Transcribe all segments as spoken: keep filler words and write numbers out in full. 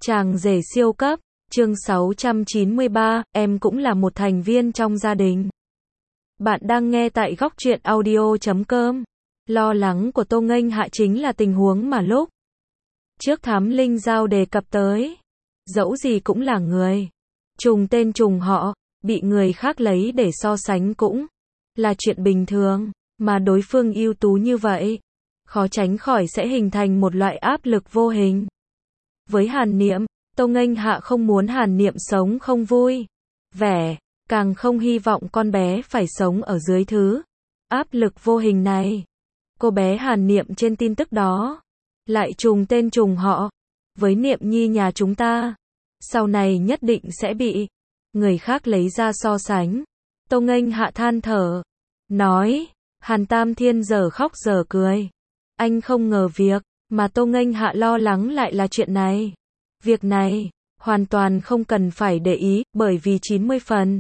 Chàng rể siêu cấp, chương sáu trăm chín mươi ba, em cũng là một thành viên trong gia đình. Bạn đang nghe tại góc truyện audio chấm com. Lo lắng của Tô Nghênh Hạ chính là tình huống mà lúc trước Thám Linh Giao đề cập tới. Dẫu gì cũng là người, trùng tên trùng họ, bị người khác lấy để so sánh cũng là chuyện bình thường, mà đối phương ưu tú như vậy, khó tránh khỏi sẽ hình thành một loại áp lực vô hình. Với Hàn Niệm, Tô Nghênh Hạ không muốn Hàn Niệm sống không vui vẻ, càng không hy vọng con bé phải sống ở dưới thứ áp lực vô hình này. Cô bé Hàn Niệm trên tin tức đó lại trùng tên trùng họ với Niệm Nhi nhà chúng ta, sau này nhất định sẽ bị người khác lấy ra so sánh. Tô Nghênh Hạ than thở, nói, Hàn Tam Thiên giờ khóc giờ cười. Anh không ngờ việc mà Tô Nghênh Hạ lo lắng lại là chuyện này. Việc này hoàn toàn không cần phải để ý, bởi vì chín mươi phần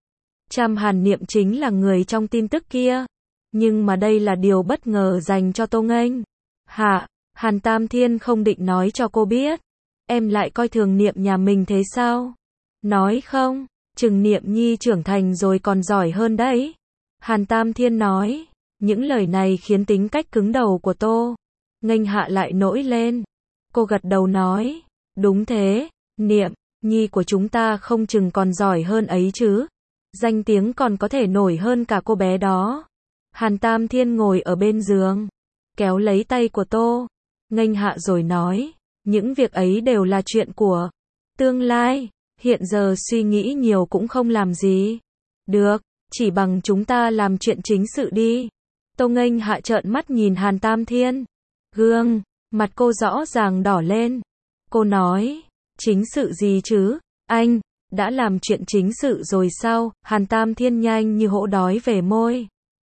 trăm Hàn Niệm chính là người trong tin tức kia. Nhưng mà đây là điều bất ngờ dành cho Tô Nghênh Hạ. Hàn Tam Thiên không định nói cho cô biết. Em lại coi thường Niệm nhà mình thế sao? Nói không, chừng Niệm Nhi trưởng thành rồi còn giỏi hơn đấy. Hàn Tam Thiên nói. Những lời này khiến tính cách cứng đầu của Tô Nghênh Hạ lại nổi lên. Cô gật đầu nói, đúng thế, Niệm Nhi của chúng ta không chừng còn giỏi hơn ấy chứ. Danh tiếng còn có thể nổi hơn cả cô bé đó. Hàn Tam Thiên ngồi ở bên giường, kéo lấy tay của Tô Nghênh Hạ rồi nói, những việc ấy đều là chuyện của tương lai, hiện giờ suy nghĩ nhiều cũng không làm gì được, chỉ bằng chúng ta làm chuyện chính sự đi. Tô Nghênh Hạ trợn mắt nhìn Hàn Tam Thiên, gương mặt cô rõ ràng đỏ lên. Cô nói, chính sự gì chứ, anh đã làm chuyện chính sự rồi sao? Hàn Tam Thiên nhanh như hổ đói về môi,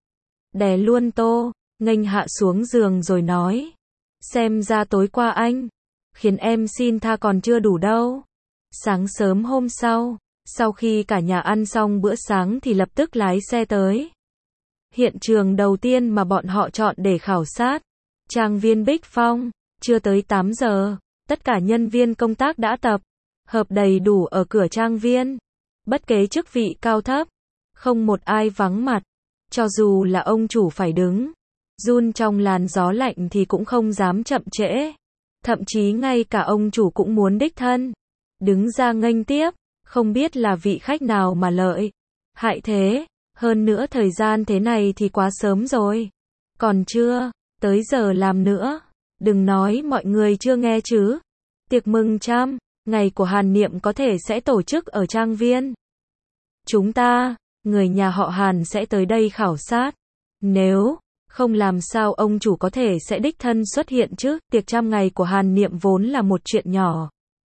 đè luôn Tô Nghênh Hạ xuống giường rồi nói, xem ra tối qua anh khiến em xin tha còn chưa đủ đâu. Sáng sớm hôm sau, sau khi cả nhà ăn xong bữa sáng thì lập tức lái xe tới hiện trường đầu tiên mà bọn họ chọn để khảo sát, trang viên Bích Phong. Chưa tới tám giờ, tất cả nhân viên công tác đã tập hợp đầy đủ ở cửa trang viên. Bất kể chức vị cao thấp, không một ai vắng mặt. Cho dù là ông chủ phải đứng run trong làn gió lạnh thì cũng không dám chậm trễ. Thậm chí ngay cả ông chủ cũng muốn đích thân đứng ra nghênh tiếp. Không biết là vị khách nào mà lợi hại thế. Hơn nữa thời gian thế này thì quá sớm rồi. Còn chưa tới giờ làm nữa. Đừng nói mọi người chưa nghe chứ. Tiệc mừng trăm ngày của Hàn Niệm có thể sẽ tổ chức ở trang viên chúng ta. Người nhà họ Hàn sẽ tới đây khảo sát. Nếu không làm sao ông chủ có thể sẽ đích thân xuất hiện chứ. Tiệc trăm ngày của Hàn Niệm vốn là một chuyện nhỏ.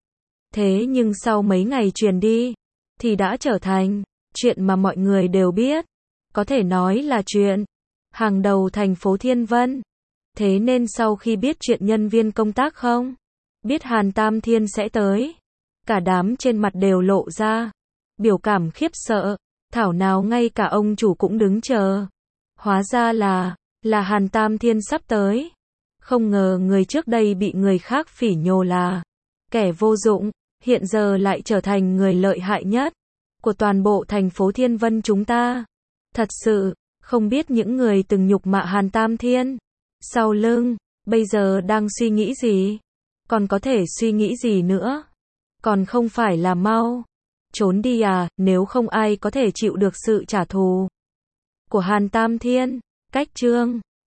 Thế nhưng sau mấy ngày truyền đi thì đã trở thành chuyện mà mọi người đều biết. Có thể nói là chuyện hàng đầu thành phố Thiên Vân. Thế nên sau khi biết chuyện nhân viên công tác không biết Hàn Tam Thiên sẽ tới, cả đám trên mặt đều lộ ra biểu cảm khiếp sợ. Thảo nào ngay cả ông chủ cũng đứng chờ. Hóa ra là là Hàn Tam Thiên sắp tới. Không ngờ người trước đây bị người khác phỉ nhổ là kẻ vô dụng, hiện giờ lại trở thành người lợi hại nhất của toàn bộ thành phố Thiên Vân chúng ta. Thật sự không biết những người từng nhục mạ Hàn Tam Thiên sau lưng bây giờ đang suy nghĩ gì. Còn có thể suy nghĩ gì nữa? Còn không phải là mau trốn đi à, nếu không ai có thể chịu được sự trả thù của Hàn Tam Thiên. Cách chương